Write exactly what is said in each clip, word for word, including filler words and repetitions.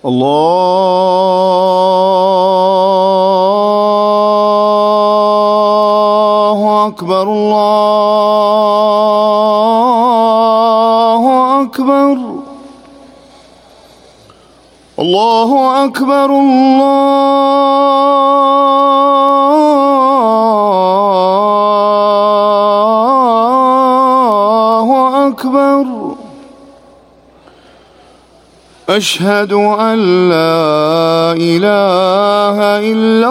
الله أكبر الله أكبر الله أكبر الله أكبر. أشهد أن لا إله إلا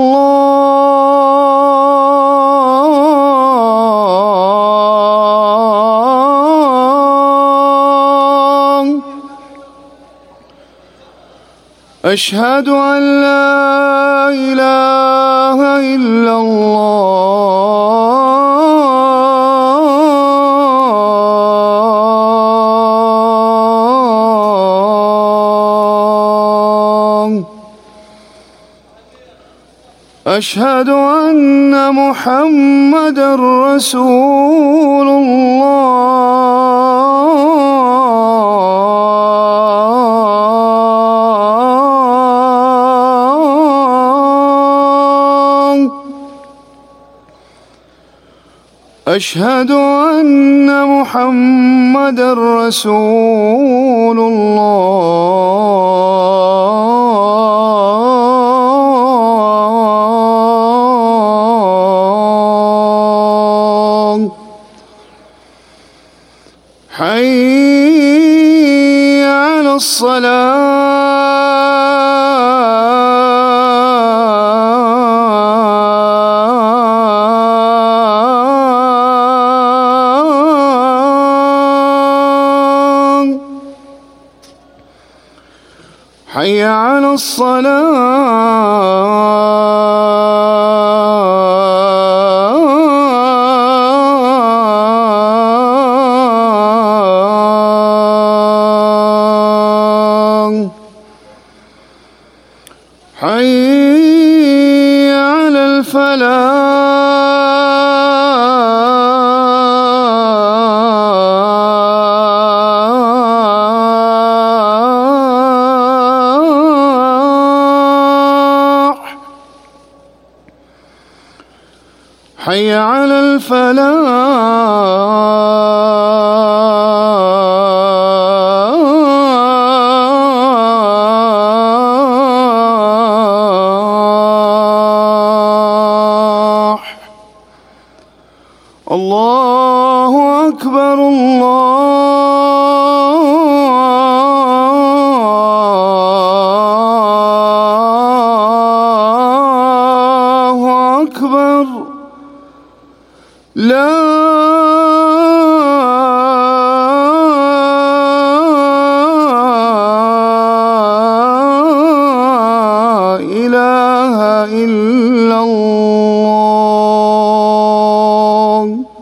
الله. أشهد أن لا إله إلا الله. أشهد أن محمدًا رسول الله. أشهد أن محمدًا رسول الله. حي على الصلاة. حي على الصلاة. حي على الفلاح. حي على الفلاح. الله أكبر الله أكبر. لا إله إلا الله.